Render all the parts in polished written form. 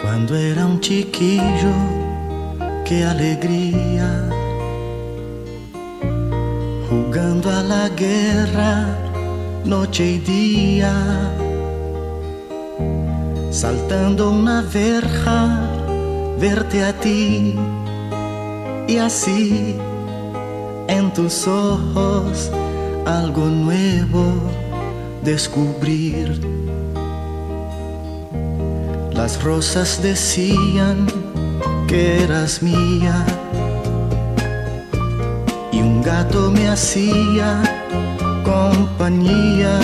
Cuando era un chiquillo, qué alegría, jugando a la guerra noche y día, saltando una verja, verte a ti y así en tus ojos algo nuevo descubrir. Las rosas decían que eras mía y un gato me hacía compañía.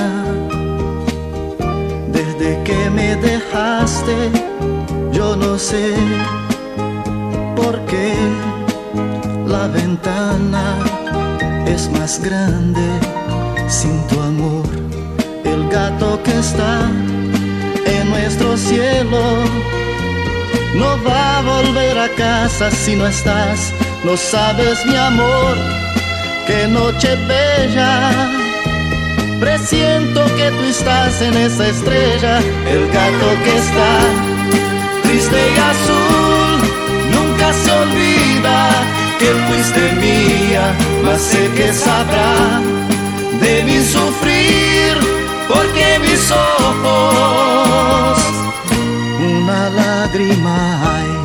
Desde que me dejaste, yo no sé por qué la ventana es más grande sin tu amor. El gato que está en nuestro cielo no va a volver a casa si no estás. No sabes, mi amor, qué noche bella. Presiento que tú estás en esa estrella. El gato que está triste y azul nunca se olvida que fuiste mía, mas sé que sabrá de mi sufrir, porque mis ojos una lágrima hay.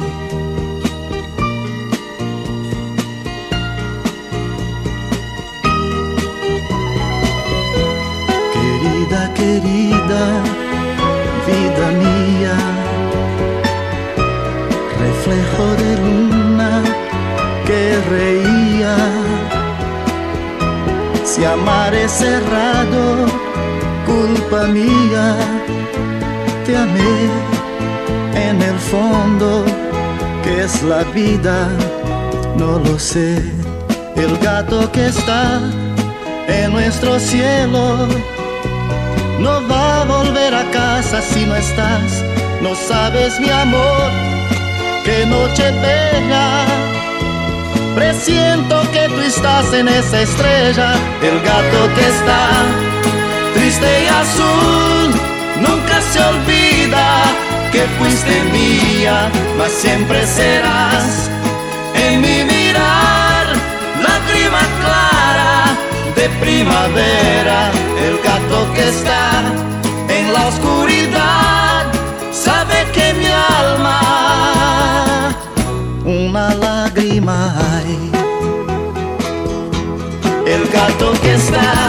Querida, querida, vida mía, reflejo de luna que reía. Si amar es cerrado, culpa mía, te amé en el fondo, que es la vida, no lo sé. El gato que está en nuestro cielo no va a volver a casa si no estás. No sabes, mi amor, qué noche bella. Presiento que tú estás en esa estrella. El gato que está triste y azul nunca se olvida que fuiste mía, mas siempre serás en mi mirar, lágrima clara de primavera. El gato que está en la oscuridad sabe que mi alma una lágrima hay. El gato que está